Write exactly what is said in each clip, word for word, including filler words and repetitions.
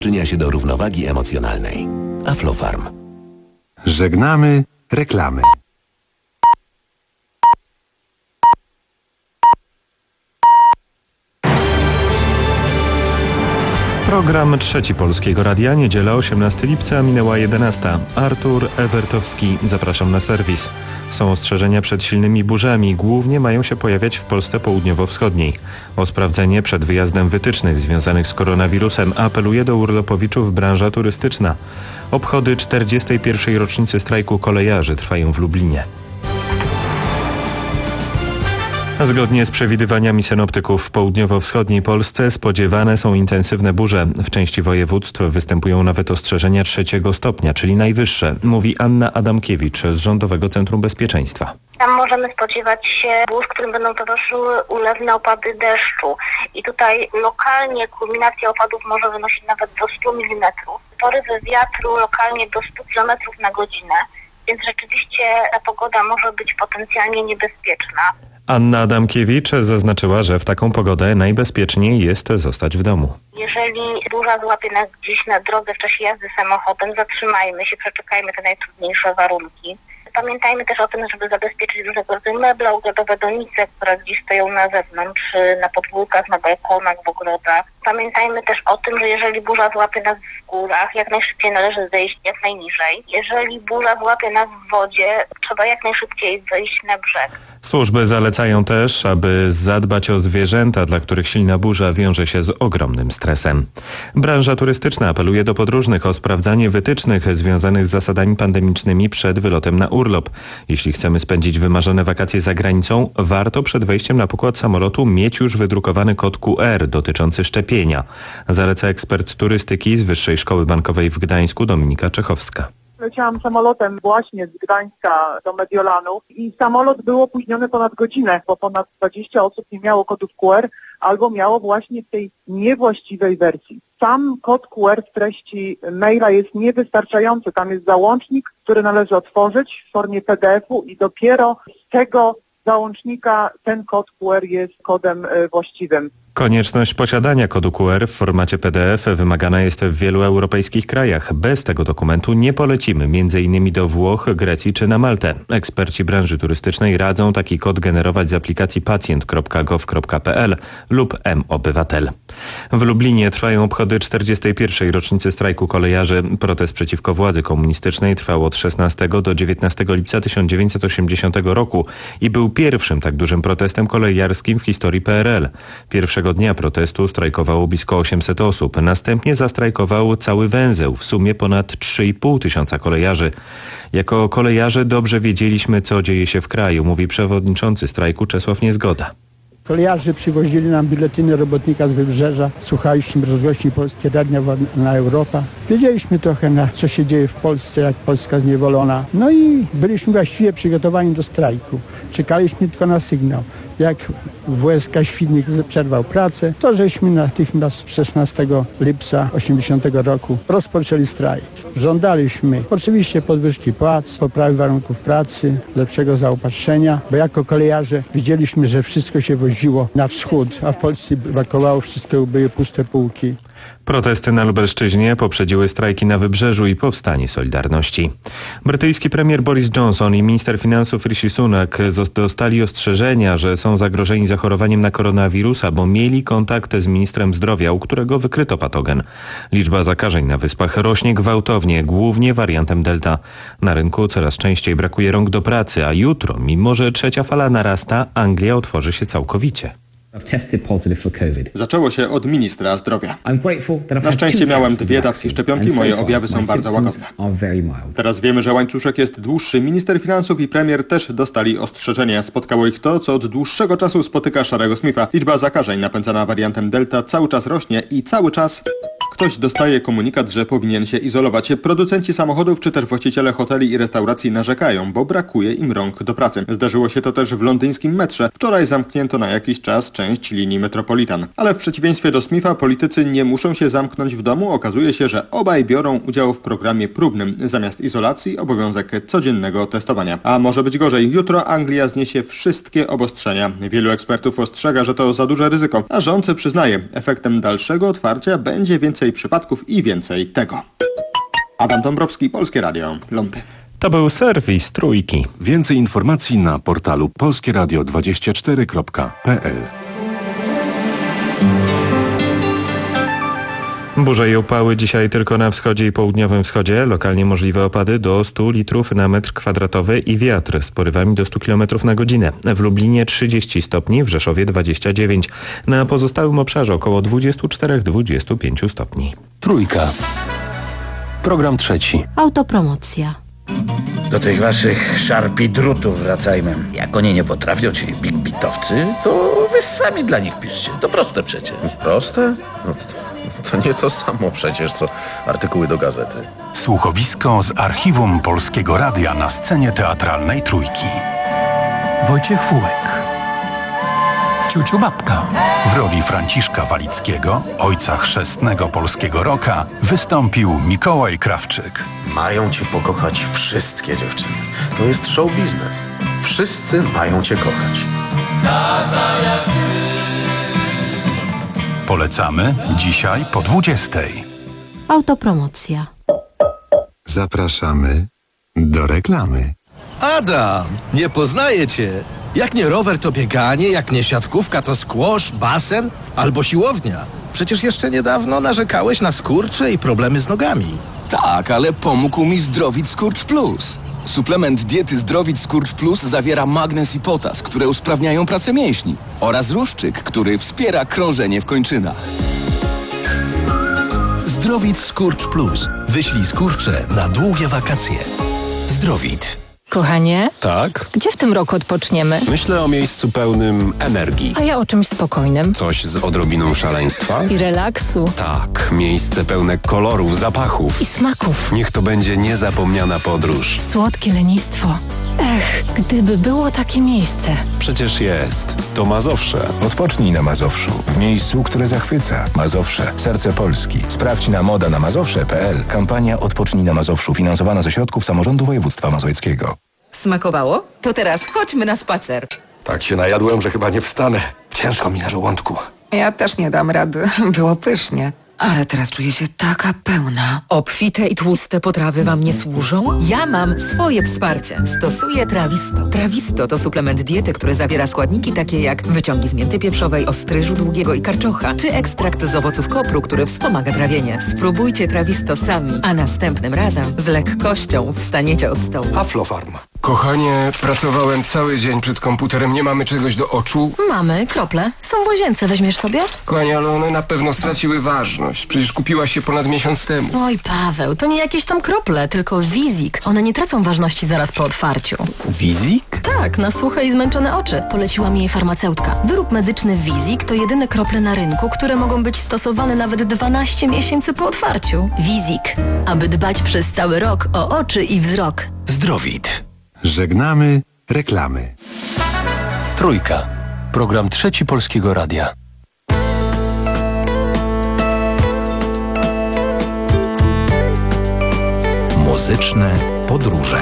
Przyczynia się do równowagi emocjonalnej. Aflofarm. Żegnamy reklamy. Program Trzeci Polskiego Radia, niedziela osiemnastego lipca, minęła jedenasta. Artur Ewertowski, zapraszam na serwis. Są ostrzeżenia przed silnymi burzami, głównie mają się pojawiać w Polsce południowo-wschodniej. O sprawdzenie przed wyjazdem wytycznych związanych z koronawirusem apeluje do urlopowiczów branża turystyczna. Obchody czterdziestej pierwszej rocznicy strajku kolejarzy trwają w Lublinie. Zgodnie z przewidywaniami synoptyków w południowo-wschodniej Polsce spodziewane są intensywne burze. W części województw występują nawet ostrzeżenia trzeciego stopnia, czyli najwyższe, mówi Anna Adamkiewicz z Rządowego Centrum Bezpieczeństwa. Tam możemy spodziewać się burz, którym będą towarzyszyły ulewne opady deszczu. I tutaj lokalnie kulminacja opadów może wynosić nawet do stu milimetrów. Porywy wiatru lokalnie do stu kilometrów na godzinę, więc rzeczywiście ta pogoda może być potencjalnie niebezpieczna. Anna Adamkiewicz zaznaczyła, że w taką pogodę najbezpieczniej jest zostać w domu. Jeżeli burza złapie nas gdzieś na drodze w czasie jazdy samochodem, zatrzymajmy się, przeczekajmy te najtrudniejsze warunki. Pamiętajmy też o tym, żeby zabezpieczyć różnego rodzaju meble, ogrodowe donice, które gdzieś stoją na zewnątrz, na podwórkach, na balkonach, w ogrodach. Pamiętajmy też o tym, że jeżeli burza złapie nas w górach, jak najszybciej należy zejść jak najniżej. Jeżeli burza złapie nas w wodzie, trzeba jak najszybciej zejść na brzeg. Służby zalecają też, aby zadbać o zwierzęta, dla których silna burza wiąże się z ogromnym stresem. Branża turystyczna apeluje do podróżnych o sprawdzanie wytycznych związanych z zasadami pandemicznymi przed wylotem na urlop. Jeśli chcemy spędzić wymarzone wakacje za granicą, warto przed wejściem na pokład samolotu mieć już wydrukowany kod Q R dotyczący szczepienia. Zaleca ekspert turystyki z Wyższej Szkoły Bankowej w Gdańsku Dominika Czechowska. Leciałam samolotem właśnie z Gdańska do Mediolanu i samolot był opóźniony ponad godzinę, bo ponad dwadzieścia osób nie miało kodów Q R albo miało właśnie w tej niewłaściwej wersji. Sam kod Q R w treści maila jest niewystarczający. Tam jest załącznik, który należy otworzyć w formie P D F-u i dopiero z tego załącznika ten kod Q R jest kodem właściwym. Konieczność posiadania kodu Q R w formacie P D F wymagana jest w wielu europejskich krajach. Bez tego dokumentu nie polecimy między innymi do Włoch, Grecji czy na Maltę. Eksperci branży turystycznej radzą taki kod generować z aplikacji pacjent kropka gov kropka p l lub M-Obywatel. W Lublinie trwają obchody czterdziestej pierwszej rocznicy strajku kolejarzy. Protest przeciwko władzy komunistycznej trwał od szesnastego do dziewiętnastego lipca tysiąc dziewięćset osiemdziesiątego roku i był pierwszym tak dużym protestem kolejarskim w historii P R L. Pierwszego dnia protestu strajkowało blisko osiemset osób. Następnie zastrajkował cały węzeł, w sumie ponad trzy i pół tysiąca kolejarzy. Jako kolejarze dobrze wiedzieliśmy, co dzieje się w kraju, mówi przewodniczący strajku Czesław Niezgoda. Kolejarze przywozili nam biuletyny robotnika z Wybrzeża, słuchaliśmy rozgłośni Polskie Radia na Europa. Wiedzieliśmy trochę, na co się dzieje w Polsce, jak Polska zniewolona. No i byliśmy właściwie przygotowani do strajku. Czekaliśmy tylko na sygnał. Jak W S K Świdnik przerwał pracę, to żeśmy natychmiast szesnastego lipca osiemdziesiątego roku rozpoczęli strajk. Żądaliśmy oczywiście podwyżki płac, poprawy warunków pracy, lepszego zaopatrzenia, bo jako kolejarze widzieliśmy, że wszystko się woziło na wschód, a w Polsce brakowało, wszystko były puste półki. Protesty na Lubelszczyźnie poprzedziły strajki na Wybrzeżu i powstanie Solidarności. Brytyjski premier Boris Johnson i minister finansów Rishi Sunak dostali ostrzeżenia, że są zagrożeni zachorowaniem na koronawirusa, bo mieli kontakt z ministrem zdrowia, u którego wykryto patogen. Liczba zakażeń na wyspach rośnie gwałtownie, głównie wariantem Delta. Na rynku coraz częściej brakuje rąk do pracy, a jutro, mimo że trzecia fala narasta, Anglia otworzy się całkowicie. Zaczęło się od ministra zdrowia. Na szczęście miałem dwie dawki szczepionki, moje objawy są bardzo łagodne. Teraz wiemy, że łańcuszek jest dłuższy. Minister finansów i premier też dostali ostrzeżenia. Spotkało ich to, co od dłuższego czasu spotyka Szarego Smitha. Liczba zakażeń napędzana wariantem Delta cały czas rośnie i cały czas ktoś dostaje komunikat, że powinien się izolować. Producenci samochodów czy też właściciele hoteli i restauracji narzekają, bo brakuje im rąk do pracy. Zdarzyło się to też w londyńskim metrze. Wczoraj zamknięto na jakiś czas część linii Metropolitan. Ale w przeciwieństwie do Smitha politycy nie muszą się zamknąć w domu. Okazuje się, że obaj biorą udział w programie próbnym. Zamiast izolacji obowiązek codziennego testowania. A może być gorzej. Jutro Anglia zniesie wszystkie obostrzenia. Wielu ekspertów ostrzega, że to za duże ryzyko. A rząd przyznaje, efektem dalszego otwarcia będzie więcej więcej przypadków i więcej tego. Adam Dąbrowski, Polskie Radio, Lądy. To był serwis Trójki. Więcej informacji na portalu polskie radio dwadzieścia cztery kropka p l. Burze i upały dzisiaj tylko na wschodzie i południowym wschodzie. Lokalnie możliwe opady do stu litrów na metr kwadratowy i wiatr z porywami do stu kilometrów na godzinę. W Lublinie trzydzieści stopni, w Rzeszowie dwadzieścia dziewięć. Na pozostałym obszarze około dwadzieścia cztery do dwudziestu pięciu stopni. Trójka. Program trzeci. Autopromocja. Do tych waszych szarpi drutów wracajmy. Jak oni nie potrafią, ci big bitowcy, to wy sami dla nich piszcie. To proste przecież. Proste? No to, to nie to samo przecież, co artykuły do gazety. Słuchowisko z archiwum Polskiego Radia na scenie teatralnej Trójki. Wojciech Fułek. Ciuciu Babka. W roli Franciszka Walickiego, ojca chrzestnego polskiego rocka, wystąpił Mikołaj Krawczyk. Mają cię pokochać wszystkie dziewczyny. To jest show biznes. Wszyscy mają cię kochać. Polecamy dzisiaj po dwudziestej. Autopromocja. Zapraszamy do reklamy. Adam, nie poznaję cię. Jak nie rower, to bieganie, jak nie siatkówka, to squash, basen albo siłownia. Przecież jeszcze niedawno narzekałeś na skurcze i problemy z nogami. Tak, ale pomógł mi Zdrowit Skurcz Plus. Suplement diety Zdrowit Skurcz Plus zawiera magnez i potas, które usprawniają pracę mięśni, oraz ruszczyk, który wspiera krążenie w kończynach. Zdrowit Skurcz Plus. Wyślij skurcze na długie wakacje. Zdrowit. Kochanie? Tak? Gdzie w tym roku odpoczniemy? Myślę o miejscu pełnym energii. A ja o czymś spokojnym. Coś z odrobiną szaleństwa? I relaksu. Tak, miejsce pełne kolorów, zapachów. I smaków. Niech to będzie niezapomniana podróż. Słodkie lenistwo. Ech, gdyby było takie miejsce. Przecież jest. To Mazowsze. Odpocznij na Mazowszu. W miejscu, które zachwyca. Mazowsze. Serce Polski. Sprawdź na moda na mazowsze kropka p l. Kampania Odpocznij na Mazowszu. Finansowana ze środków samorządu województwa mazowieckiego. Smakowało? To teraz chodźmy na spacer. Tak się najadłem, że chyba nie wstanę. Ciężko mi na żołądku. Ja też nie dam rady. Było pysznie. Ale teraz czuję się taka pełna. Obfite i tłuste potrawy wam nie służą? Ja mam swoje wsparcie. Stosuję Trawisto. Trawisto to suplement diety, który zawiera składniki takie jak wyciągi z mięty pieprzowej, ostryżu długiego i karczocha, czy ekstrakt z owoców kopru, który wspomaga trawienie. Spróbujcie Trawisto sami, a następnym razem z lekkością wstaniecie od stołu. Aflofarm. Kochanie, pracowałem cały dzień przed komputerem, nie mamy czegoś do oczu? Mamy krople. Są w łazience, weźmiesz sobie? Kochanie, ale one na pewno straciły ważność. Przecież kupiłaś się ponad miesiąc temu. Oj, Paweł, to nie jakieś tam krople, tylko Wizik. One nie tracą ważności zaraz po otwarciu. Wizik? Tak, na suche i zmęczone oczy. Poleciła mi jej farmaceutka. Wyrób medyczny Wizik to jedyne krople na rynku, które mogą być stosowane nawet dwanaście miesięcy po otwarciu. Wizik. Aby dbać przez cały rok o oczy i wzrok. Zdrowit. Żegnamy reklamy. Trójka. Program trzeci Polskiego Radia. Muzyczne podróże.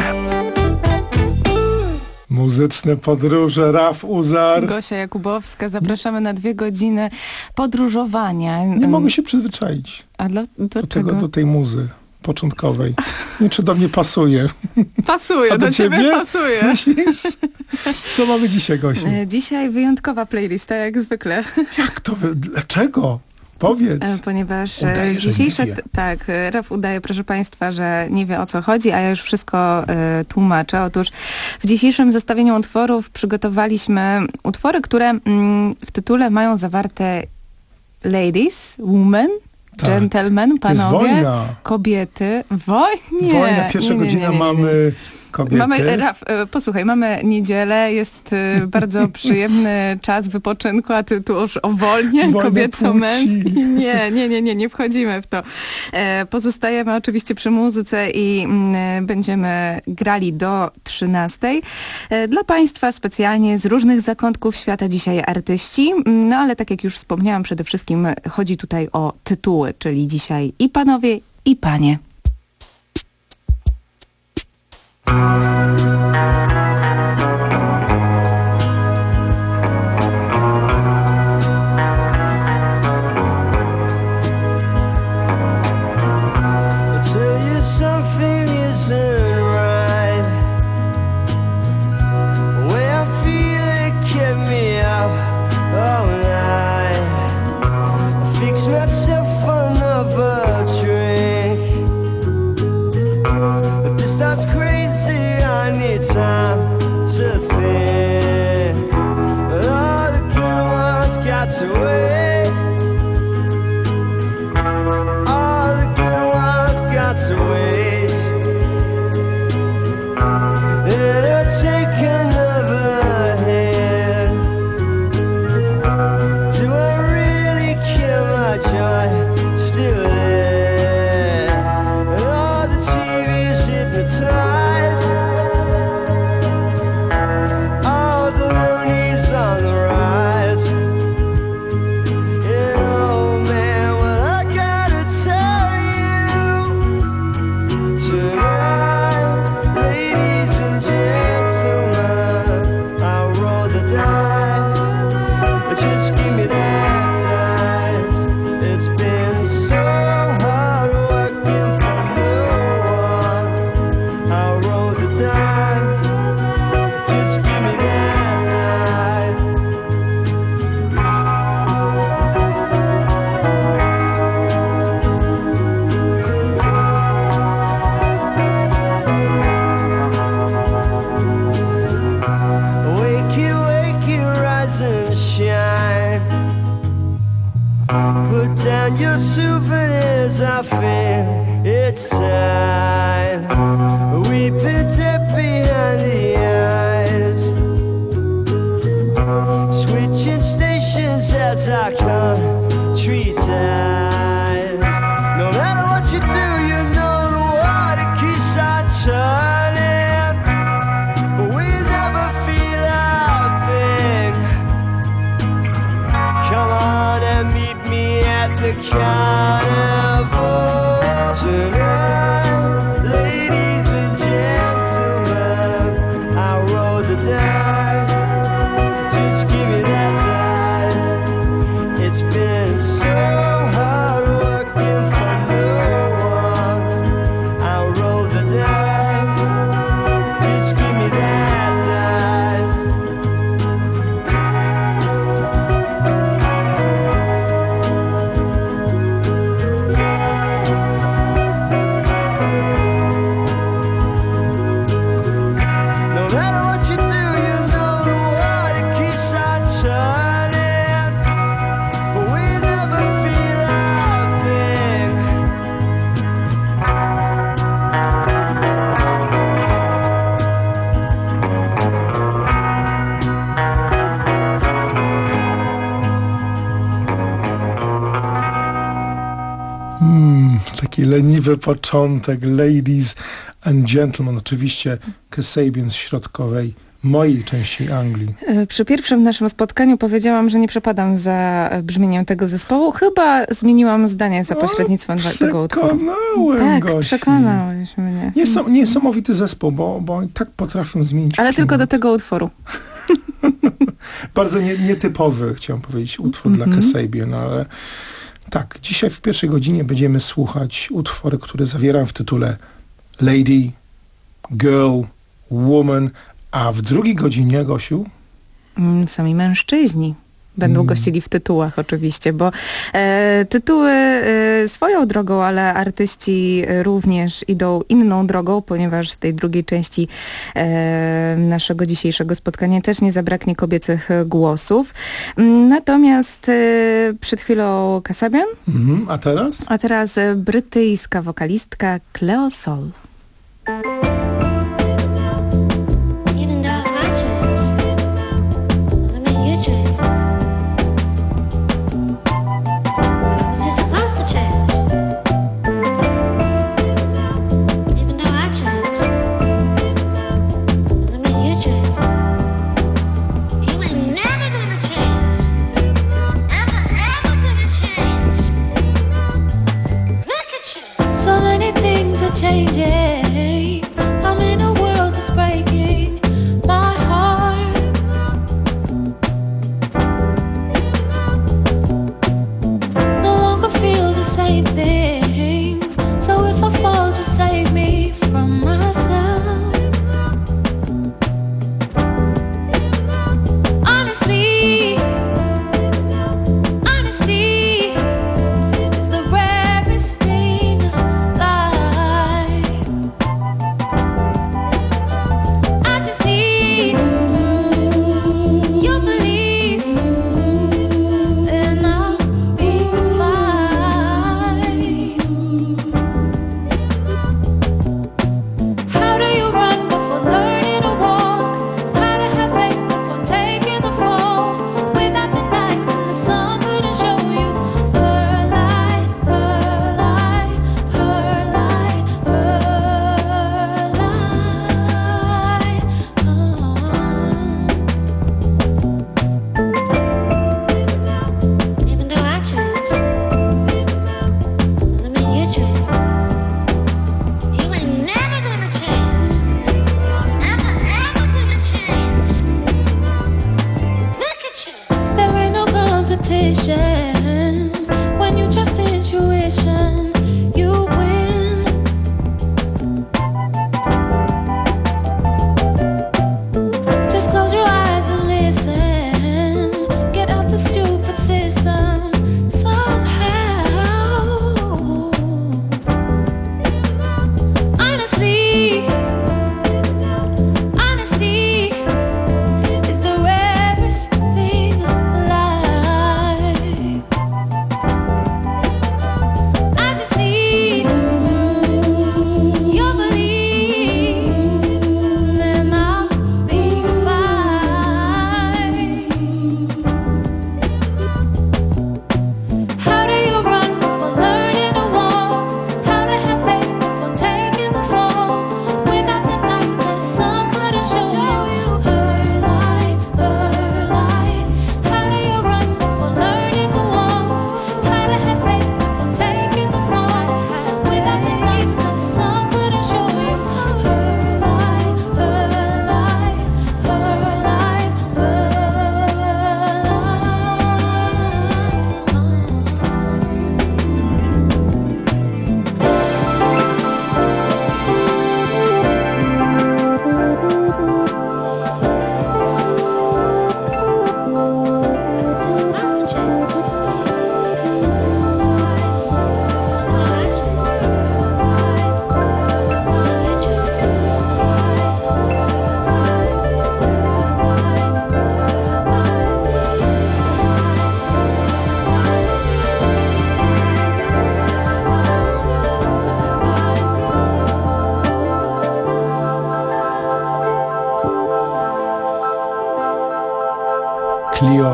Muzyczne podróże, Raf Uzar. Gosia Jakubowska, zapraszamy na dwie godziny podróżowania. Nie mogę się przyzwyczaić A do, do, do, czego? tego, do tej muzy początkowej. Nie, czy do mnie pasuje. Pasuje, A do, do ciebie, ciebie pasuje. Myślisz? Co mamy dzisiaj, Gosiu? Dzisiaj wyjątkowa playlista, jak zwykle. Jak to? Wy... Dlaczego? Powiedz. Ponieważ udaje, dzisiejsze... że nie wie. Tak, Raf udaje, proszę Państwa, że nie wie, o co chodzi, a ja już wszystko y, tłumaczę. Otóż w dzisiejszym zestawieniu utworów przygotowaliśmy utwory, które mm, w tytule mają zawarte ladies, women, tak. Gentlemen, panowie, kobiety. Wojnie! Wojna, pierwsza nie, nie, godzina nie, nie, nie. mamy kobiety. Mamy, Raf, posłuchaj, mamy niedzielę, jest bardzo przyjemny czas wypoczynku, a ty tu już o wolnie kobieco-męski. Nie, nie, nie, nie, nie wchodzimy w to. Pozostajemy oczywiście przy muzyce i będziemy grali do trzynastej. Dla Państwa specjalnie z różnych zakątków świata dzisiaj artyści, no ale tak jak już wspomniałam, przede wszystkim chodzi tutaj o tytuły, czyli dzisiaj i panowie, i panie. saying it's time. We've been dead behind the eyes, switching stations as our country dies. No matter what you do, you know the water keeps on turning, but we never feel our thing. Come on and meet me at the carnival tonight, ladies and gentlemen. I'll roll the dice, just give me that dice. It's been so hard working for no one. I'll roll the dice, just give me that dice. No matter what you do, you know the water keeps on turning, but we never feel our thing. Mm, taki leniwy początek. Ladies and gentlemen. Oczywiście Kasabian z środkowej, mojej części Anglii. E, Przy pierwszym naszym spotkaniu powiedziałam, że nie przepadam za brzmieniem tego zespołu. Chyba zmieniłam zdanie za pośrednictwem tego utworu. Przekonałem Tak, gości. przekonałeś mnie. Niesom, niesamowity zespół, bo, bo tak potrafią zmienić Ale klimat. tylko do tego utworu. Bardzo nie, nietypowy, chciałem powiedzieć, utwór Mhm. dla Kasabian, ale tak, dzisiaj w pierwszej godzinie będziemy słuchać utwory, które zawieram w tytule Lady, Girl, Woman, a w drugiej godzinie, Gosiu, Mm, Sami mężczyźni będą Mm. gościli w tytułach oczywiście, bo e, tytuły e, swoją drogą, ale artyści również idą inną drogą, ponieważ w tej drugiej części e, naszego dzisiejszego spotkania też nie zabraknie kobiecych głosów. Mm, Natomiast e, przed chwilą Kasabian, mhm. A teraz? a teraz e, brytyjska wokalistka Cleo Sol. Even though I change, doesn't mean you change. It's just supposed to change. Even though I change, doesn't mean you change. You ain't never gonna change. Ever, ever gonna change. Look at you. So many things are changing. I'm in a world that's breaking my heart. No longer feel the same things. So if I fall, just save me from myself. Honestly, honesty is the rarest thing alive.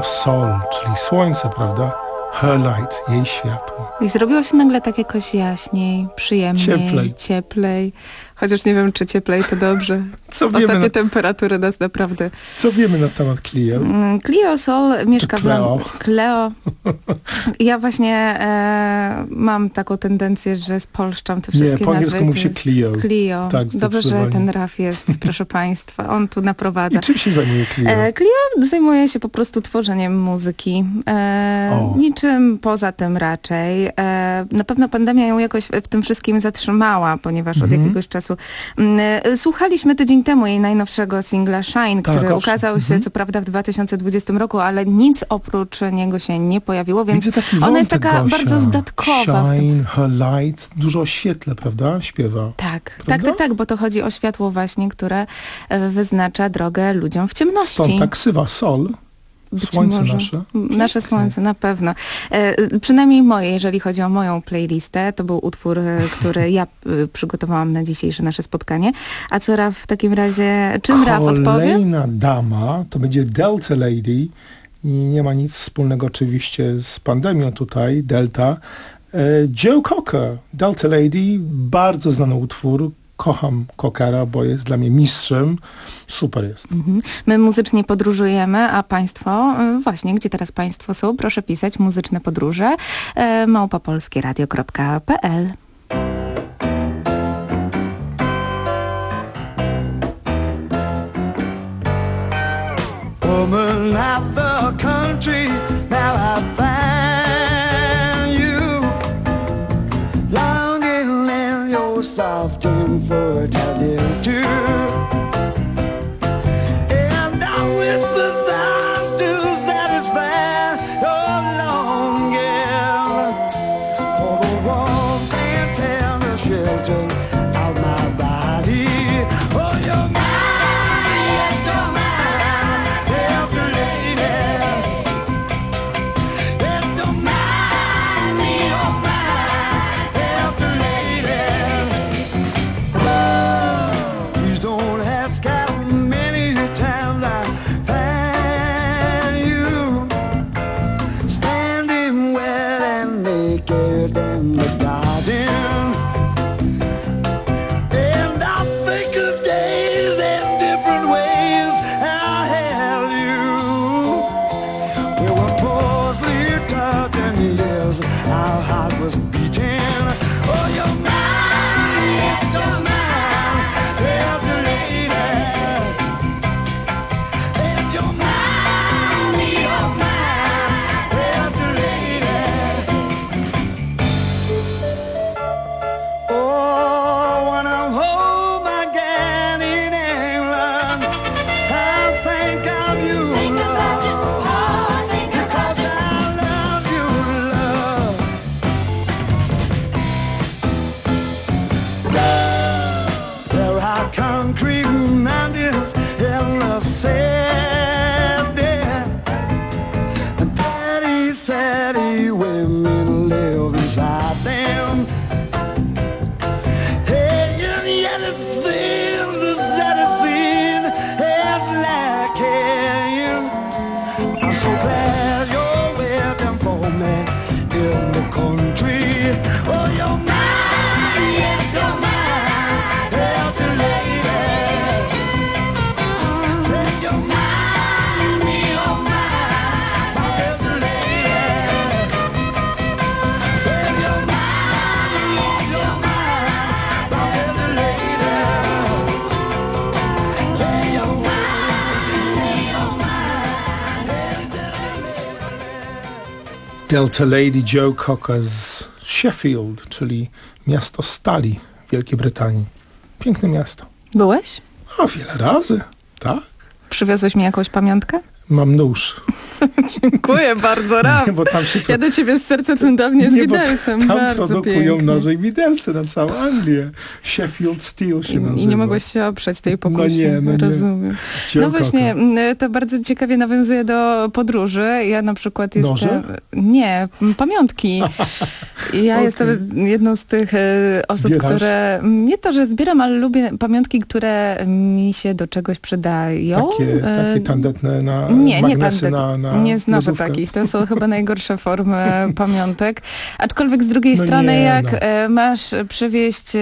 Sol, czyli słońce, prawda? Her light, jej światło. I zrobiło się nagle tak jakoś jaśniej, przyjemniej, Cieplej. cieplej. Chociaż nie wiem, czy cieplej to dobrze. Co wiemy Ostatnie na- temperatury nas naprawdę... Co wiemy na temat Clio? Mm, Clio Sol mieszka Czy w Lon- Cleo? Cleo. Ja właśnie e, mam taką tendencję, że spolszczam te wszystkie Nie, po angielsku nazwy. mówi To się jest Clio. Clio. Tak, Dobrze, że zdecydowanie. ten Raf jest, proszę państwa. On tu naprowadza. I czym się zajmuje Clio? E, Clio zajmuje się po prostu tworzeniem muzyki. E, O. niczym poza tym raczej. E, na pewno pandemia ją jakoś w tym wszystkim zatrzymała, ponieważ Mhm. od jakiegoś czasu mm, e, słuchaliśmy tydzień temu jej najnowszego singla Shine, Tak, który owszem. ukazał się Mhm. co prawda w dwa tysiące dwudziestym roku, ale nic oprócz niego się nie pojawiło, więc Widzę taki ona jest wątek, taka Gosia. bardzo zdatkowa. w tym. Shine, her light, dużo o świetle, prawda? Śpiewa. Tak, Prawda? tak, tak, tak, bo to chodzi o światło właśnie, które e, wyznacza drogę ludziom w ciemności. Stąd ta ksywa Sol, Być słońce może. nasze. Nasze słońce, na pewno. E, przynajmniej moje, jeżeli chodzi o moją playlistę, to był utwór, e, który ja e, przygotowałam na dzisiejsze nasze spotkanie. A co Raf w takim razie, czym Raf odpowie? Kolejna dama to będzie Delta Lady. I nie ma nic wspólnego oczywiście z pandemią tutaj, Delta. E, Joe Cocker, Delta Lady, bardzo znany utwór. Kocham Cockera, bo jest dla mnie mistrzem. Super jest. Mhm. My muzycznie podróżujemy, a państwo, y, właśnie, gdzie teraz państwo są, proszę pisać muzyczne podróże y, małpa polskie radio kropka p l. Woman of the country, now I find you longing in your soft infertility too. And I whisper thoughts to satisfy your longing for the warmth and tender shelter of my body. Oh, you're mine, yes, you're mine, Delta lady. Yes, you're mine, you're mine, Delta lady. Please don't ask how many times I find you standing wet and naked in the garden. And I think of days and different ways I held you. We were closely touching, yes, our heart was beating. Oh, you're mine, yes, you're mine, yes, lady. And you're mine, you're mine, yes, lady. Oh, when I'm home again in England, I think of you, love, because I love you, love. There are concrete mountains in the sand, and petty, saddy women live inside them. Hey, and yet it seems the saddest scene is lacking. I'm so glad you're waiting for me in the country. Oh, you're mine, yes, you're mine, yes, lady. Say you're mine, you're mine, yes, lady. Say you're mine, yes, you're mine, yes, lady. Say you're mine, you're mine, yes, Delta Lady Joe Cocker z Sheffield, czyli miasto stali Wielkiej Brytanii. Piękne miasto. Byłeś? A wiele razy, tak. Przywiozłeś mi jakąś pamiątkę? Mam nóż. Dziękuję bardzo, Raf. Nie, bo tam się Ja do ciebie z serca tym dawnie z Nie, bo widelcem. tam Bardzo produkują pięknie. noże i widelce na całą Anglię. Sheffield Steel się nazywa. I nie mogłeś się oprzeć tej pokusie. No nie, no nie. Rozumiem. Joe No właśnie, Cocker. m, to bardzo ciekawie nawiązuje do podróży. Ja na przykład jestem... Noże? Nie, m, pamiątki. I ja Okej. jestem jedną z tych e, osób, Zbierasz? które... Nie to, że zbieram, ale lubię pamiątki, które mi się do czegoś przydają. Takie, E, takie tandetne na nie, nie magnesy tandetne. na, na Nie znoszę lodówkę. takich. To są chyba najgorsze formy pamiątek. Aczkolwiek z drugiej No strony, nie, jak no. e, masz przywieźć e,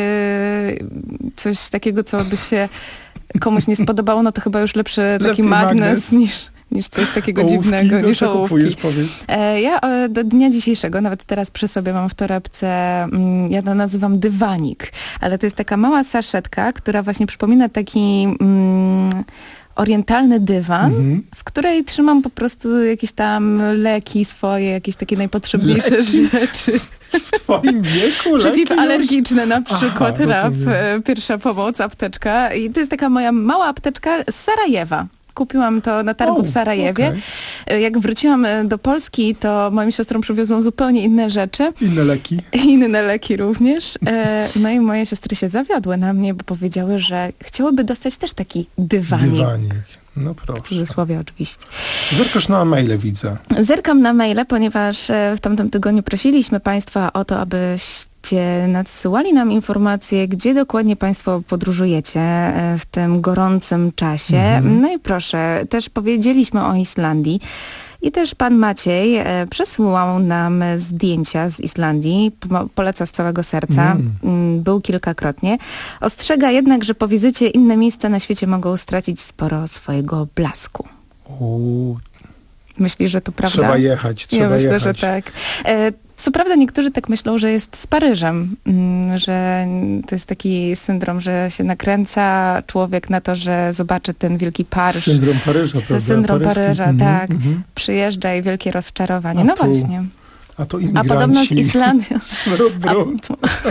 coś takiego, co by się komuś nie spodobało, no to chyba już lepszy taki Lepiej magnes, magnes. niż, niż coś takiego Ołówki, dziwnego, no niż co ołówki. kupujesz, powiedz? E, Ja e, do dnia dzisiejszego, nawet teraz przy sobie mam w torebce, mm, ja to nazywam dywanik, ale to jest taka mała saszetka, która właśnie przypomina taki mm, orientalny dywan, Mhm. w której trzymam po prostu jakieś tam leki swoje, jakieś takie najpotrzebniejsze Leki? rzeczy. W twoim wieku? Przeciwalergiczne na przykład, Aha, rap, rozumiem. e, pierwsza pomoc, apteczka. I to jest taka moja mała apteczka z Sarajewa. Kupiłam to na targu O, w Sarajewie. okej. E, Jak wróciłam e, do Polski, to moim siostrom przywiozłam zupełnie inne rzeczy. Inne leki. Inne leki również. E, No i moje siostry się zawiodły na mnie, bo powiedziały, że chciałyby dostać też taki dywanik. Dywanik. No W proszę. cudzysłowie oczywiście. Zerkasz na maile, widzę. Zerkam na maile, ponieważ e, w tamtym tygodniu prosiliśmy Państwa o to, abyście nadsyłali nam informacje, gdzie dokładnie Państwo podróżujecie e, w tym gorącym czasie. Mhm. No i proszę, też powiedzieliśmy o Islandii. I też pan Maciej e, przesyłał nam zdjęcia z Islandii, po, poleca z całego serca, Mm. mm. był kilkakrotnie. Ostrzega jednak, że po wizycie inne miejsca na świecie mogą stracić sporo swojego blasku. O, Myślisz, że to prawda? Trzeba jechać, trzeba Ja myślę, jechać. że tak. E, Co prawda niektórzy tak myślą, że jest z Paryżem, mm, że to jest taki syndrom, że się nakręca człowiek na to, że zobaczy ten wielki Paryż. Syndrom Paryża, prawda? Syndrom Paryski. Paryża, Mhm, tak. mhm. Przyjeżdża i wielkie rozczarowanie. A No tu właśnie. A to A imigranci. podobno z Islandii. Smród, brud.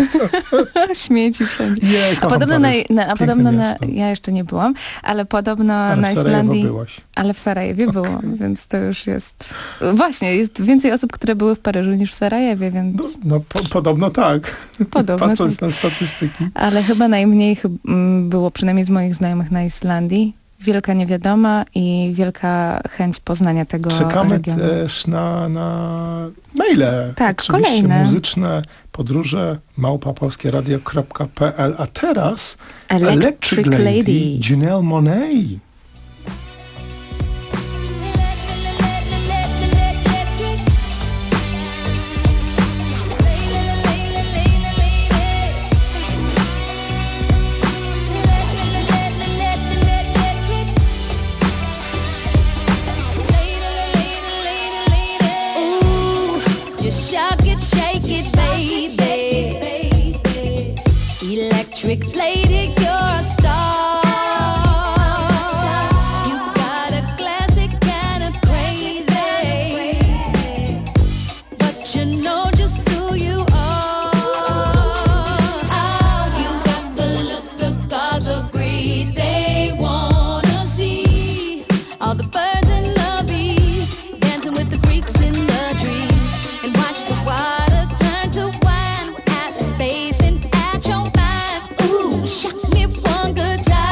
Śmieci wszędzie. Nie, A kocham podobno, na, Paryż. na, a Piękne podobno na, miasto. ja jeszcze nie byłam, ale podobno Ale w na Sarajewo Islandii. byłaś. Ale w Sarajewie było, więc to już jest. Właśnie, jest więcej osób, które były w Paryżu niż w Sarajewie, więc. No, no po, podobno tak. Podobno Patrząc tak. na statystyki. Ale chyba najmniej chyb- m, było, przynajmniej z moich znajomych na Islandii. Wielka niewiadoma i wielka chęć poznania tego Czekamy regionu. też na, na maile. Tak, Oczywiście kolejne. Muzyczne podróże małpa polskie radio kropka p l. A teraz Electric Lady. Janelle Monáe. Ooh, you shock it, shake it, baby. Electric lady, you're a star. You got a classic kind of crazy, but you know just who you are. You got the look the gods agree they wanna see. All the birds and the bees dancing with the freaks in the trees, and watch the water turn to wine at the space and at your mind. Ooh, shock me one good time.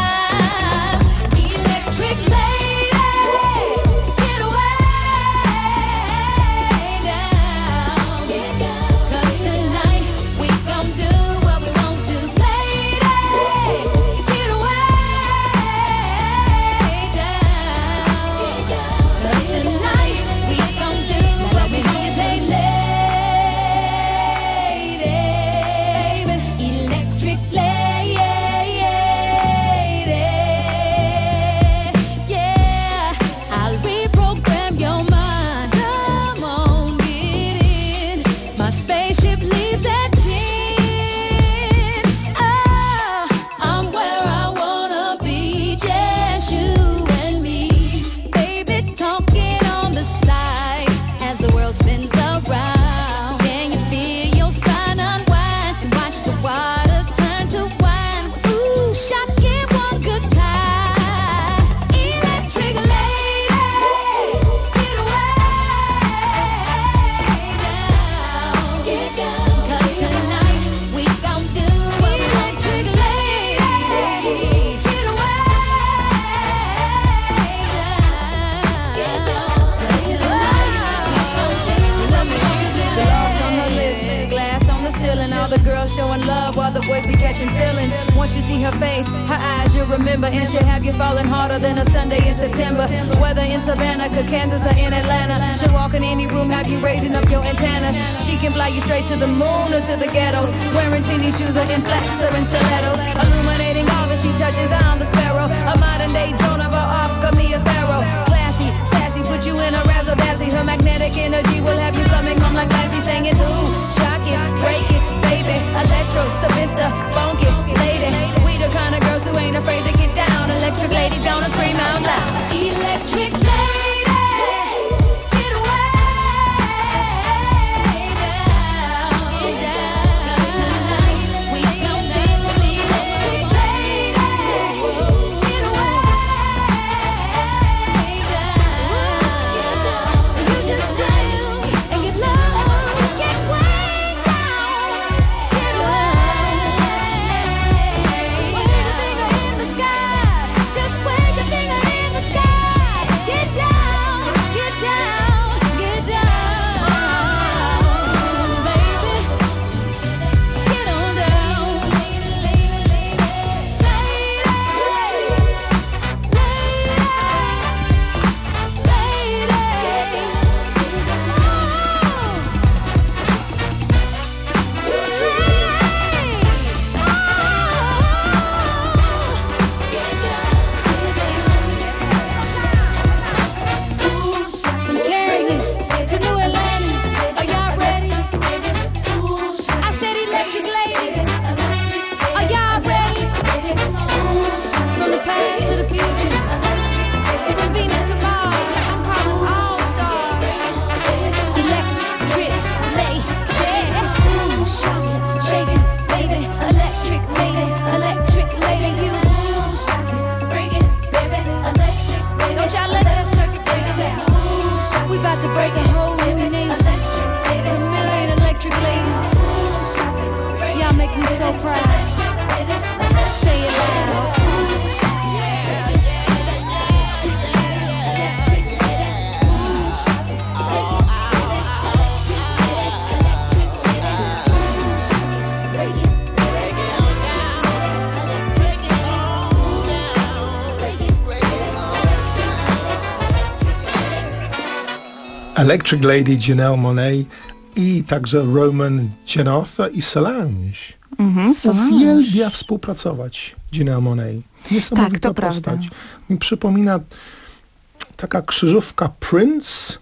other boys be catching feelings. Once you see her face, her eyes you'll remember, and she'll have you falling harder than a Sunday in September. Whether in Savannah, Kansas, or in Atlanta, she'll walk in any room, have you raising up your antennas. She can fly you straight to the moon or to the ghettos, wearing teeny shoes or in flats or in stilettos. Illuminating all that she touches, I'm the sparrow, a modern day Joan of Arc, or Mia Farrow. Classy, sassy, put you in a razzle-dazzle. Her magnetic energy will have you coming home like Lassie, singing, ooh, shock it, break it, baby. Electro, Savista, funk it, lady. We the kind of girls who ain't afraid to get down. Electric ladies gonna scream out loud. Electric lady. Electric Lady Janelle Monáe i także Roman Janoff i Solange. Mhm, Solange. Uwielbia współpracować Janelle Monáe. Niesamowita tak, to postać. prawda. Mi przypomina taka krzyżówka Prince,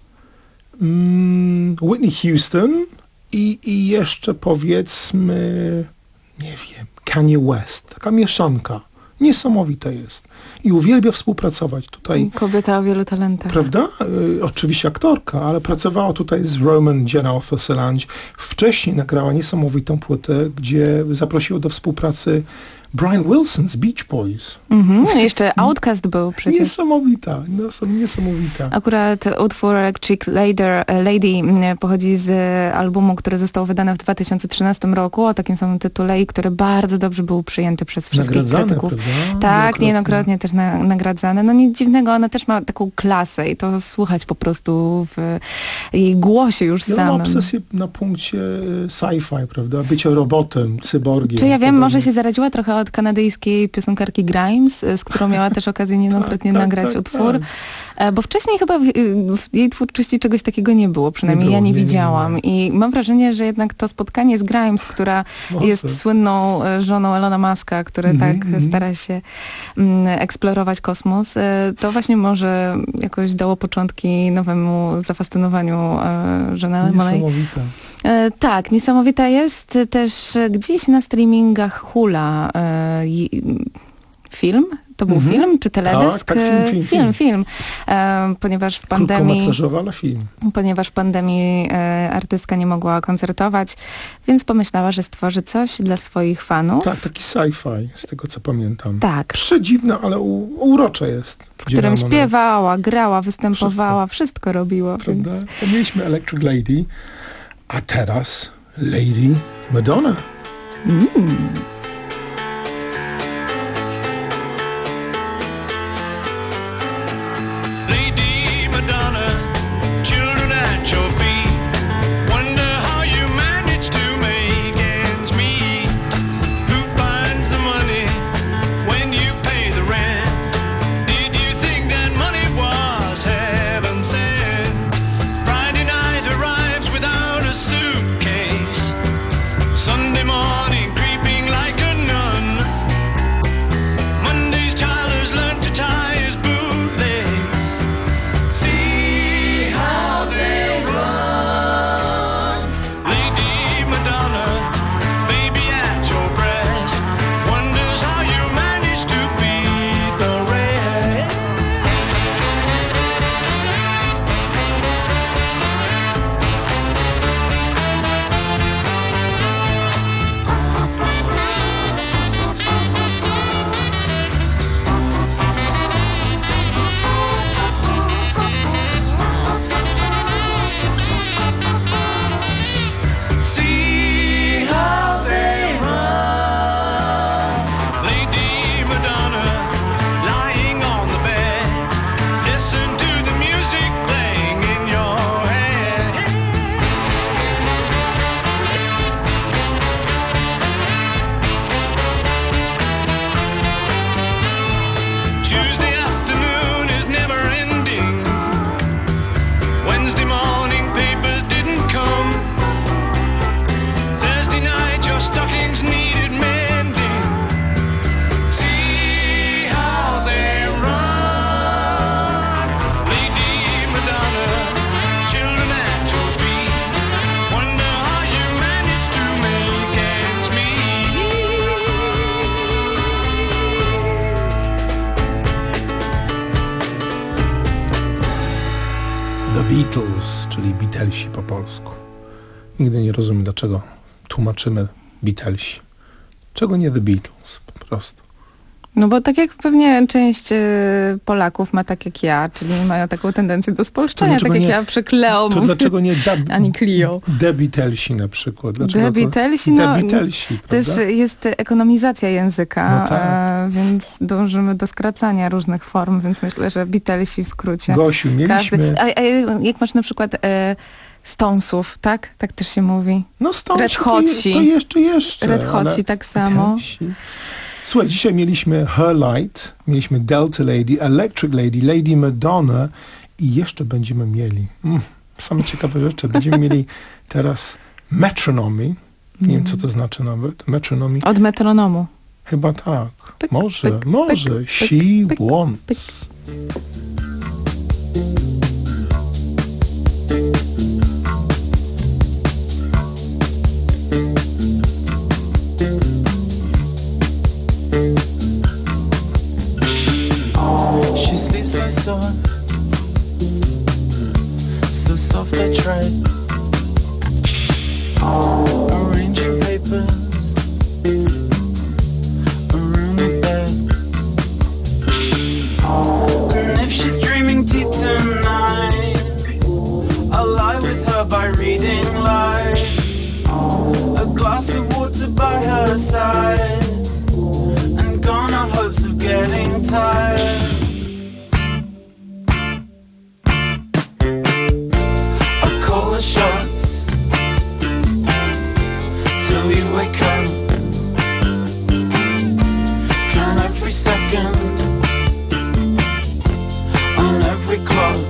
mm, Whitney Houston i, i jeszcze powiedzmy, nie wiem, Kanye West. Taka mieszanka. Niesamowite jest. I uwielbia współpracować tutaj. Kobieta o wielu talentach. Prawda? Y, oczywiście aktorka, ale pracowała tutaj z Roman Janoff Solange. Wcześniej nagrała niesamowitą płytę, gdzie zaprosiła do współpracy Brian Wilson z Beach Boys. Mhm, jeszcze Outkast był przecież. Niesamowita, niesamowita. Akurat utwór Electric Lady, Lady pochodzi z albumu, który został wydany w dwa tysiące trzynastym roku o takim samym tytule i który bardzo dobrze był przyjęty przez wszystkich Nagradzane, krytyków. prawda? Tak, niejednokrotnie też na, nagradzane. No nic dziwnego, ona też ma taką klasę i to słychać po prostu w jej głosie już Ja samym. mam obsesję na punkcie sci-fi, prawda? Bycia robotem, cyborgiem. Czy ja wiem, może się zaradziła trochę od kanadyjskiej piosenkarki Grimes, z którą miała też okazję niejednokrotnie tak, nagrać tak, utwór. tak. Bo wcześniej chyba w, w jej twórczości czegoś takiego nie było, przynajmniej Nie było, ja nie, nie, nie, widziałam. nie. I mam wrażenie, że jednak to spotkanie z Grimes, która Może. jest słynną e, żoną Elona Muska, który Mhm, tak mhm. stara się mm, eksplorować kosmos, e, to właśnie może jakoś dało początki nowemu zafascynowaniu e, Janelle Monáe. Niesamowita. E, tak, niesamowita jest też e, gdzieś na streamingach hula e, i- film. To był Mhm. film czy teledysk? Tak, tak, film, film, film. film. film. E, ponieważ w pandemii, Krótkometrażowa, ale film. ponieważ w pandemii e, artystka nie mogła koncertować, więc pomyślała, że stworzy coś dla swoich fanów. Tak, taki sci-fi, z tego co pamiętam. Tak. Przedziwne, ale u, urocze jest. W którym Janelle Monáe. śpiewała, grała, występowała, wszystko, wszystko robiła. Prawda? Więc... To mieliśmy Electric Lady, a teraz Lady Madonna. Mm. Lady Madonna, children at your feet. Wonder how you manage to make ends meet. Who Beatles, czyli Beatlesi po polsku. Nigdy nie rozumiem, dlaczego tłumaczymy Beatlesi. Czego nie The Beatles, po prostu. No bo tak jak pewnie część y, Polaków ma tak jak ja, czyli mają taką tendencję do spolszczenia, tak jak nie, ja przy Cleo To mówię, dlaczego nie da, ani Clio? The Beatlesi na przykład? Dlaczego The Beatlesi, no, The Beatlesi, też jest ekonomizacja języka, no tak. e, więc dążymy do skracania różnych form, więc myślę, że Beatlesi w skrócie. Gosiu, mieliśmy... Każdy, a, a jak masz na przykład e, Stonesów, tak? Tak też się mówi. No Stones, Red Hotsi. To, to jeszcze, jeszcze. Red Hotsi tak samo. Beatlesi. Słuchaj, dzisiaj mieliśmy Her Light, mieliśmy Delta Lady, Electric Lady, Lady Madonna i jeszcze będziemy mieli, mm, same ciekawe rzeczy, będziemy mieli teraz Metronomy, nie wiem co to znaczy nawet, Metronomy. Od metronomu. Chyba tak, pyk, może, pyk, może, pyk, She pyk, Wants. Pyk. So soft I tread, arranging papers around the bed. And if she's dreaming deep tonight, I'll lie with her by reading lies. A glass of water by her side, and gone are hopes of getting tired. Shots till you wake up. Count every second on every clock.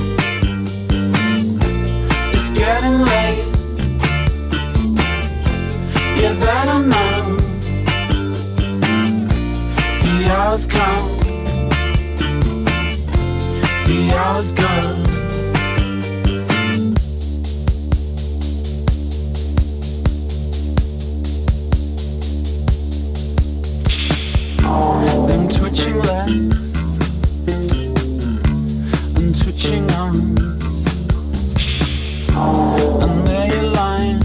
It's getting late. Yeah, that I know. The hours count. The hours go. Them twitching legs and twitching arms, and there you're lying,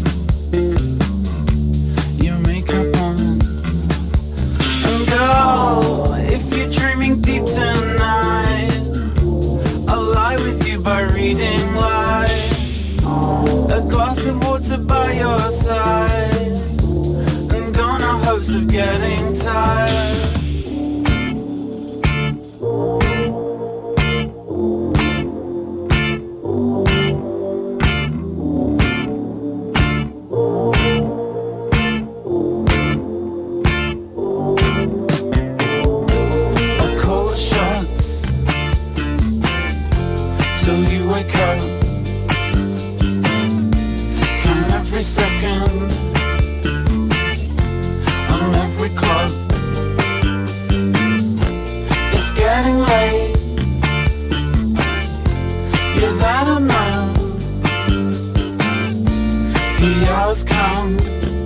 your makeup on. And girl, if you're dreaming deep tonight, I'll lie with you by reading lies. A glass of water by your side, and gone are hopes of getting tired. I'll call the shots till you wake up. Count every second on every clock. It's getting late. Yeah, that I know. The hours count.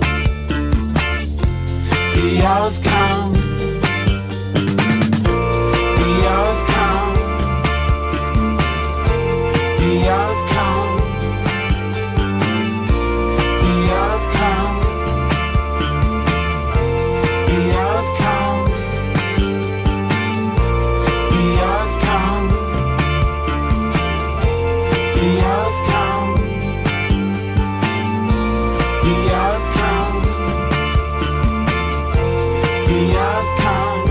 The hours count. The hours count. The hours count. The hours count. The hours count. The hours count. The hours count. The hours count. The hours count.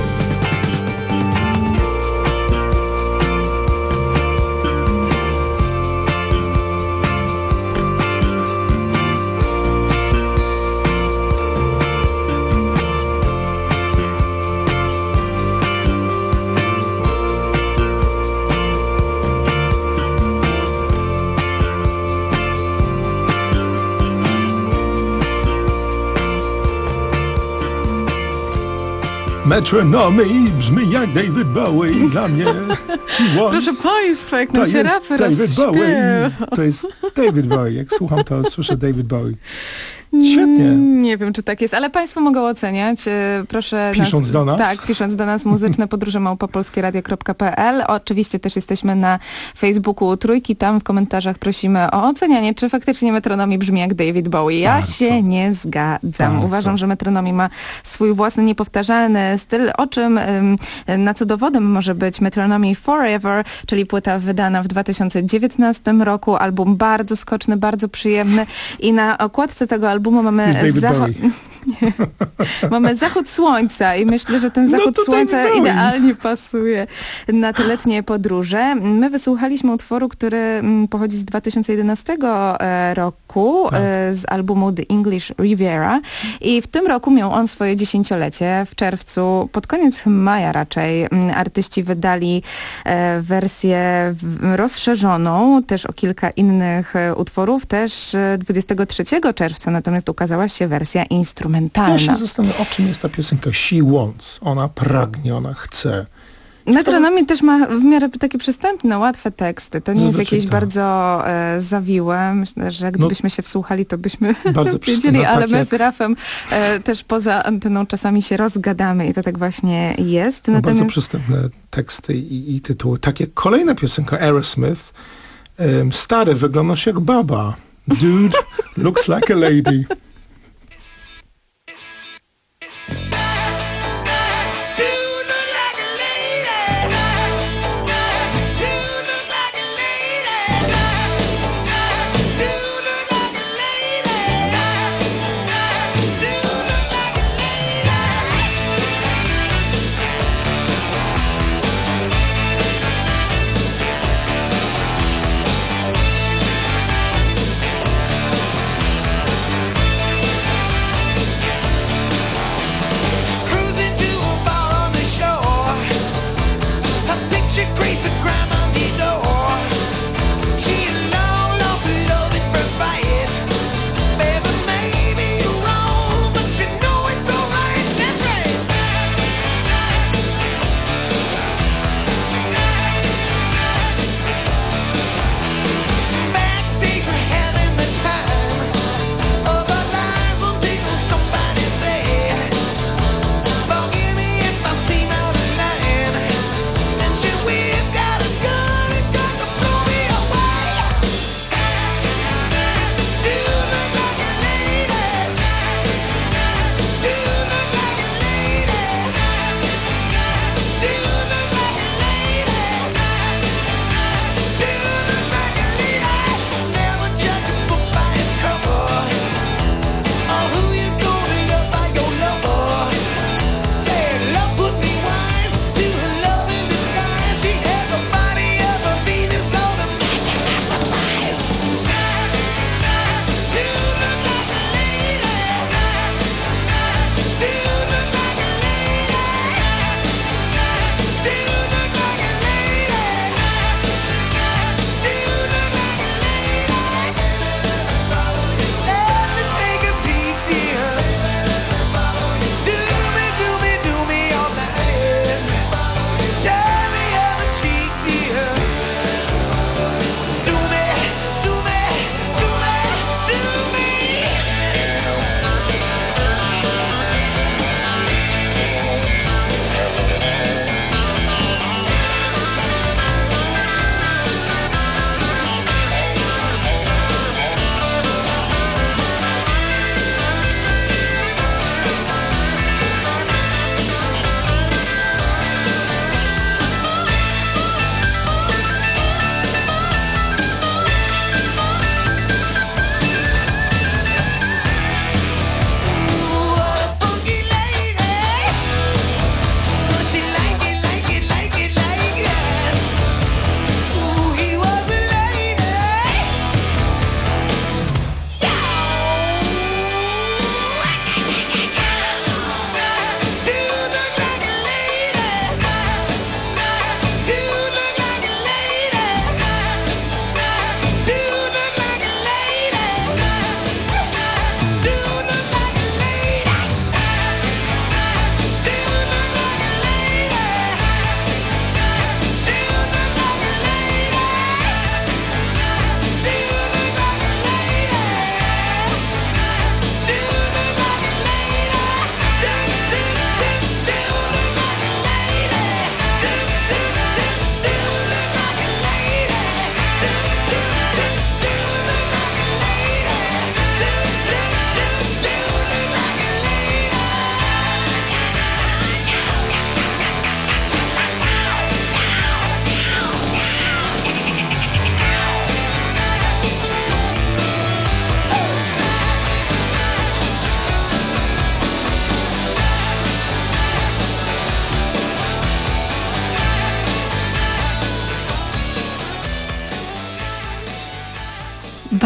Metronomy brzmi jak David Bowie dla mnie. Proszę państwa, jak To nam się jest raper David Bowie. rozśpiewa. To jest David Bowie. Jak słucham, to słyszę David Bowie. Świetnie. Nie wiem, czy tak jest, ale państwo mogą oceniać. E, Proszę Pisząc nas, do nas? Tak, pisząc do nas muzyczne podróże małpa polskieradio kropka p l. Oczywiście też jesteśmy na Facebooku Trójki. Tam w komentarzach prosimy o ocenianie, czy faktycznie Metronomi brzmi jak David Bowie. Ja Bardzo. się nie zgadzam. Bardzo. Uważam, że Metronomi ma swój własny, niepowtarzalny styl, o czym, ym, na co dowodem może być Metronomi Forever, czyli płyta wydana w dwa tysiące dziewiętnastym roku. Album bardzo skoczny, bardzo przyjemny i na okładce tego albumu mamy Jest David zacho- Bowie. Nie. Mamy zachód słońca i myślę, że ten zachód No to słońca David Bowie. idealnie pasuje na te letnie podróże. My wysłuchaliśmy utworu, który mm, pochodzi z dwa tysiące jedenastego e, roku, Tak. e, z albumu The English Riviera i w tym roku miał on swoje dziesięciolecie. W czerwcu, pod koniec maja raczej, mm, artyści wydali e, wersję w- rozszerzoną, też o kilka innych e, utworów, też e, dwudziestego trzeciego czerwca, natomiast ukazała się wersja instrumentalna. Ja się zastanawiam, o czym jest ta piosenka. She wants. Ona pragnie, ona chce. Metronomi też ma w miarę takie przystępne, łatwe teksty. To nie jest Zazwyczaj jakieś tak. bardzo e, zawiłe. Myślę, że gdybyśmy się wsłuchali, to byśmy Bardzo wiedzieli, przystępne, ale tak my jak- z Rafem e, też poza anteną czasami się rozgadamy i to tak właśnie jest. No, Natomiast bardzo przystępne teksty i, i tytuły. Tak jak kolejna piosenka Aerosmith. Um, stary, wyglądasz jak baba. Dude looks like a lady. Thank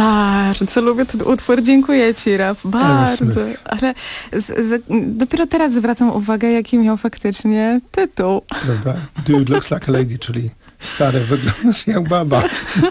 Bardzo lubię ten utwór. Dziękuję ci, Raf. Bardzo. Ale z, z, dopiero teraz zwracam uwagę, jaki miał faktycznie tytuł. Prawda? Dude looks like a lady, czyli stary, wyglądasz jak baba.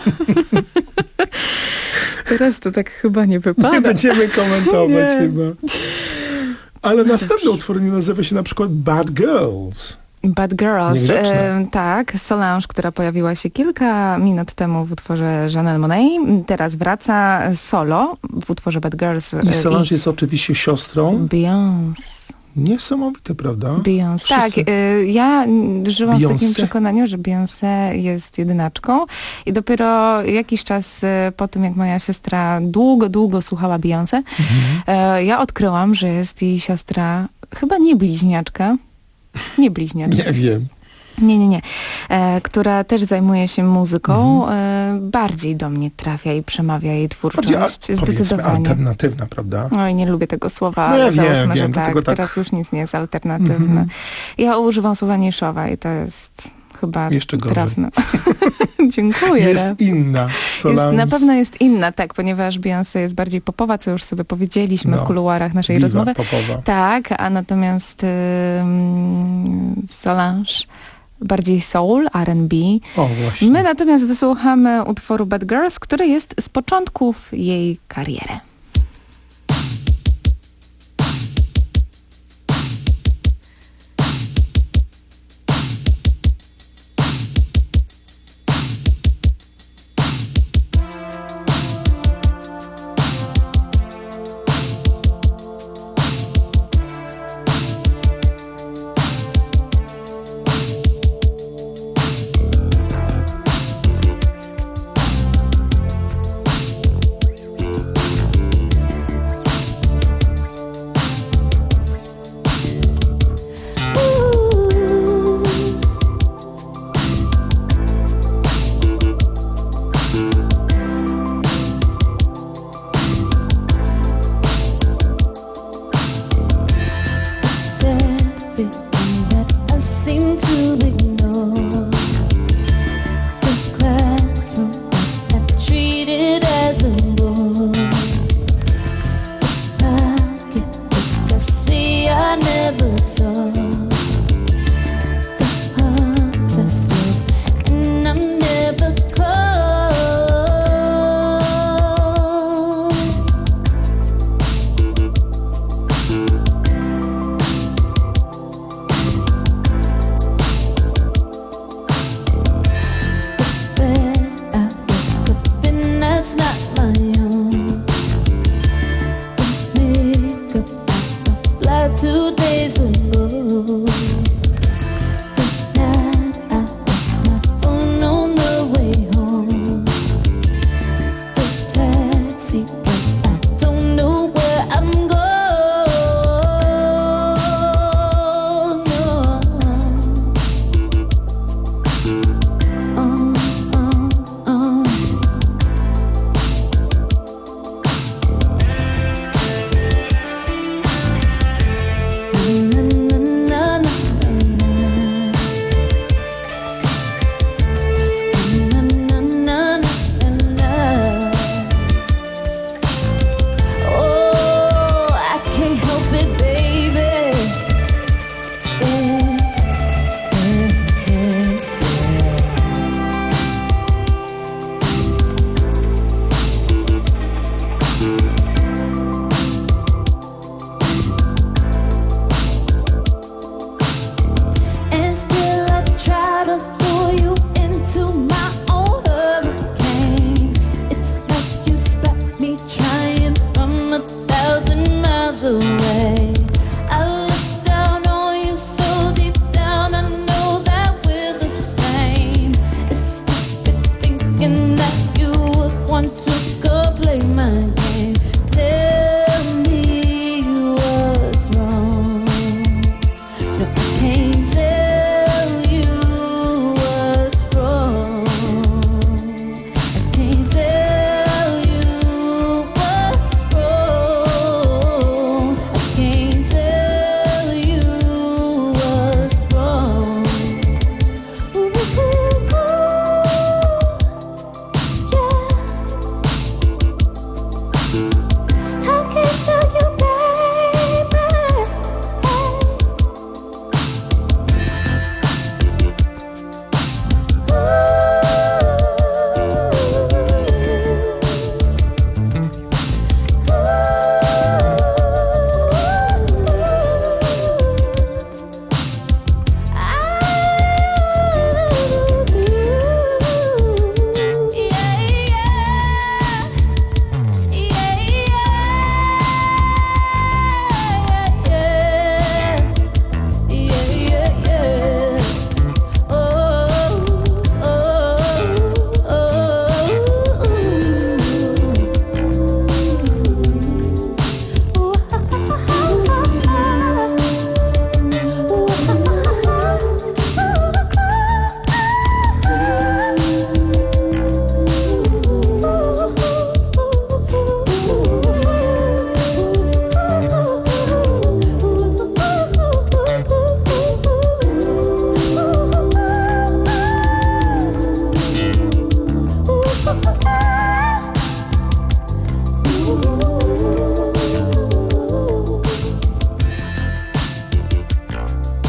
Teraz to tak chyba nie wypada. Nie będziemy komentować Nie. chyba. Ale następny utwór nie nazywa się na przykład Bad Girls. Bad Girls, Niegrzeczne. e, tak, Solange, która pojawiła się kilka minut temu w utworze Janelle Monáe, teraz wraca solo w utworze Bad Girls. I Solange jest oczywiście siostrą Beyoncé. Niesamowite, prawda? Beyoncé. Tak, Wszyscy- y, ja żyłam w takim Beyoncé? przekonaniu, że Beyoncé jest jedynaczką i dopiero jakiś czas y, po tym, jak moja siostra długo, długo słuchała Beyoncé, Mhm. y, ja odkryłam, że jest jej siostra, chyba nie bliźniaczka, nie bliźniaczka. Nie wiem. Nie, nie, nie. E, która też zajmuje się muzyką, Mhm. e, bardziej do mnie trafia i przemawia jej twórczość. Bardziej, a, powiedzmy, Zdecydowanie. alternatywna, prawda? Oj, nie lubię tego słowa, No ale ja wiem, załóżmy, wiem, że tak. dlatego tak. Teraz już nic nie jest alternatywne. Mhm. Ja używam słowa niszowa i to jest chyba Jeszcze gorzej. trafne. Dziękuję. Jest inna. Jest, Solange. na pewno jest inna, tak, ponieważ Beyoncé jest bardziej popowa, co już sobie powiedzieliśmy No, w kuluarach naszej diva rozmowy. popowa. Tak, a natomiast ym, Solange bardziej soul, R and B. O, właśnie. My natomiast wysłuchamy utworu Bad Girls, który jest z początków jej kariery.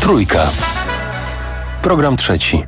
Trójka. Program trzeci.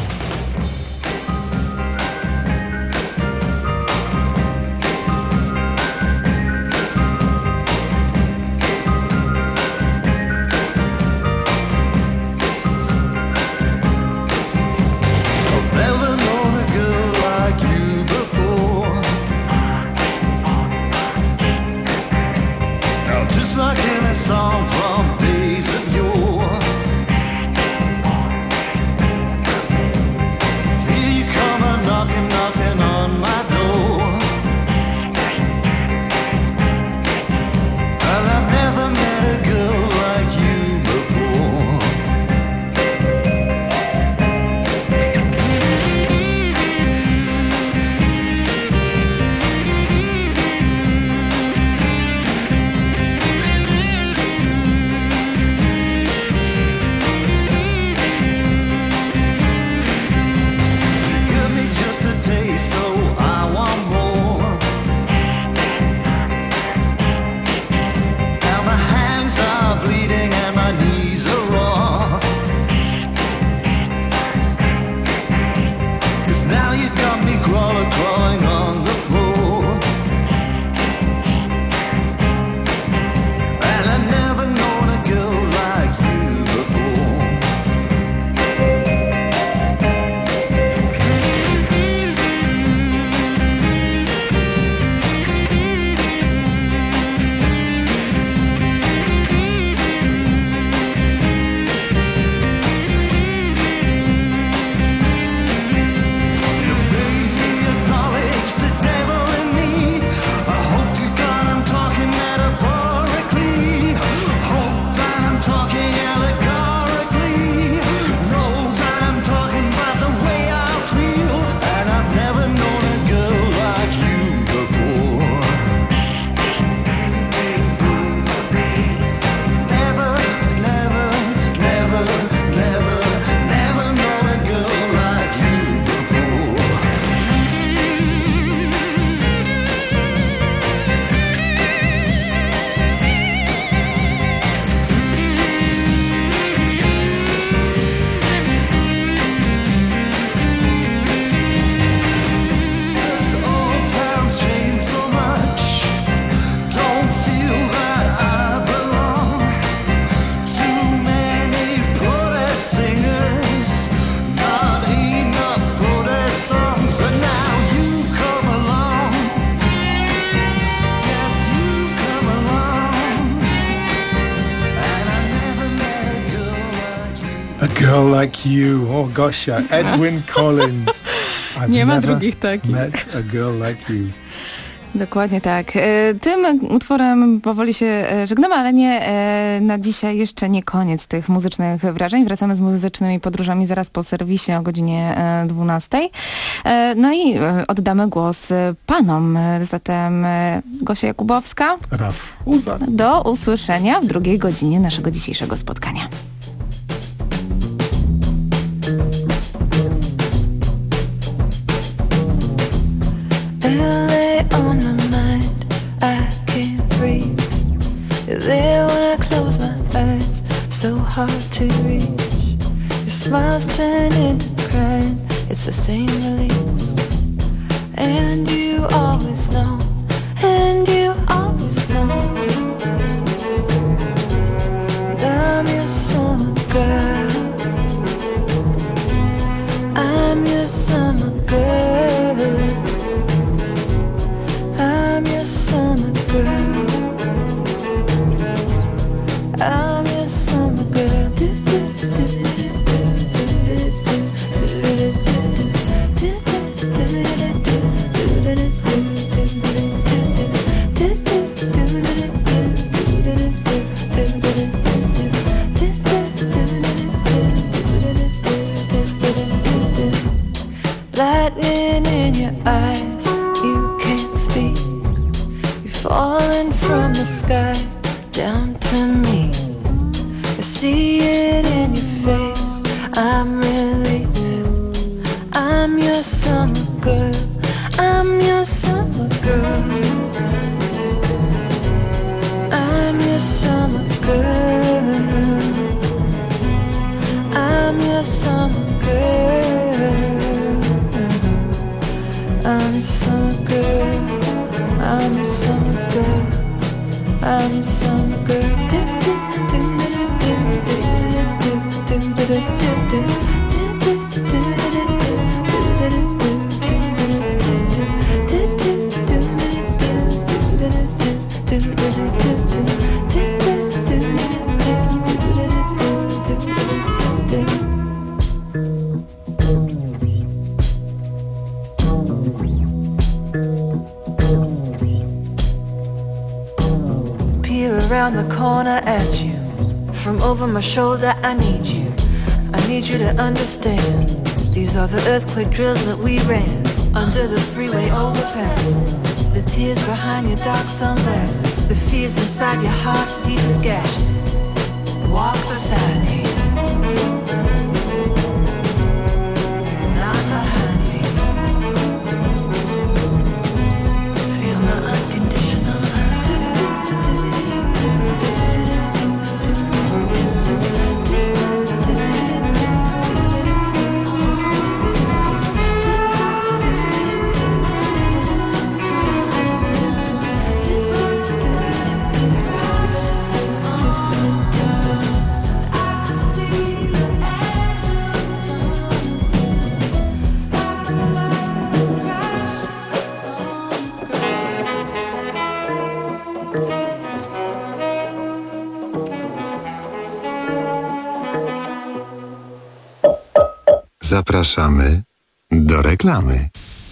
Girl Like You. O Gosia, Edwyn Collins. I've Nie ma never drugich takich. Met a girl like you. Dokładnie tak. Tym utworem powoli się żegnamy, ale nie na dzisiaj jeszcze nie koniec tych muzycznych wrażeń. Wracamy z muzycznymi podróżami zaraz po serwisie o godzinie dwunastej. No i oddamy głos panom. Zatem Gosia Jakubowska. Raf Uzak. Do usłyszenia w drugiej godzinie naszego dzisiejszego spotkania. L A on my mind, I can't breathe. You're there when I close my eyes, so hard to reach. Your smiles turn into crying, it's the same release. And you always know, and you always know that I'm your summer girl. I'm your summer girl. I'm your summer girl. I'm your summer girl. Lightning in your eyes, you can't speak. You're falling from the sky down to me. I see it in your face, I'm relief. I'm your summer girl, I'm your summer girl. I'm your summer girl. some girl. I'm some girl. I'm some girl. I'm some girl. Around the corner at you, from over my shoulder I need you, I need you to understand. These are the earthquake drills that we ran under the freeway overpass. The tears behind your dark sunglasses, the fears inside your heart's deepest gashes. Walk beside me, not behind me. Feel my unconditional Zapraszamy do reklamy.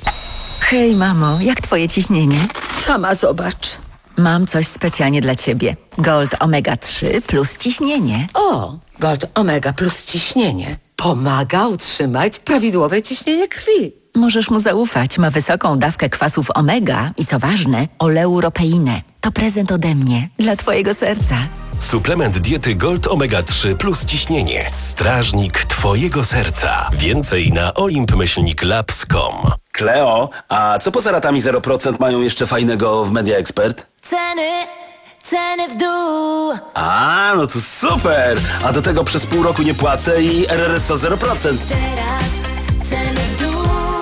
Hej, mamo, jak twoje ciśnienie? Sama zobacz. Mam coś specjalnie dla ciebie. Gold Omega trzy plus ciśnienie. O, Gold Omega plus ciśnienie. Pomaga utrzymać prawidłowe ciśnienie krwi. Możesz mu zaufać. Ma wysoką dawkę kwasów omega i co ważne, oleuropeinę. To prezent ode mnie, dla twojego serca. Suplement diety Gold Omega trzy plus ciśnienie. Strażnik twojego serca. Więcej na olimp myślnik labs kropka com. Kleo, a co poza ratami zero procent mają jeszcze fajnego w Media Expert? Ceny, ceny w dół. A, no to super! A do tego przez pół roku nie płacę i R R S O zero procent. Teraz ceny w dół.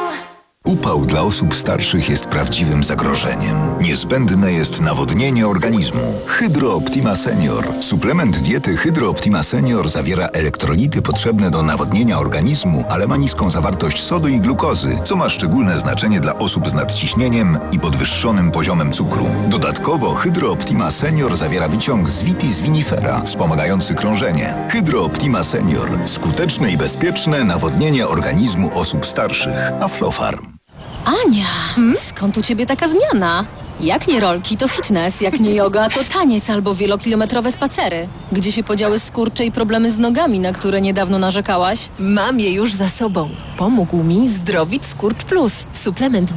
Upał dla osób starszych jest prawdziwym zagrożeniem. Niezbędne jest nawodnienie organizmu. Hydro Optima Senior. Suplement diety Hydro Optima Senior zawiera elektrolity potrzebne do nawodnienia organizmu, ale ma niską zawartość sodu i glukozy, co ma szczególne znaczenie dla osób z nadciśnieniem i podwyższonym poziomem cukru. Dodatkowo Hydro Optima Senior zawiera wyciąg z Vitis vinifera, wspomagający krążenie. Hydro Optima Senior. Skuteczne i bezpieczne nawodnienie organizmu osób starszych. Aflofarm. Ania, skąd u ciebie taka zmiana? Jak nie rolki, to fitness, jak nie yoga, to taniec albo wielokilometrowe spacery. Gdzie się podziały skurcze i problemy z nogami, na które niedawno narzekałaś? Mam je już za sobą. Pomógł mi Zdrowit Skurcz Plus. Suplement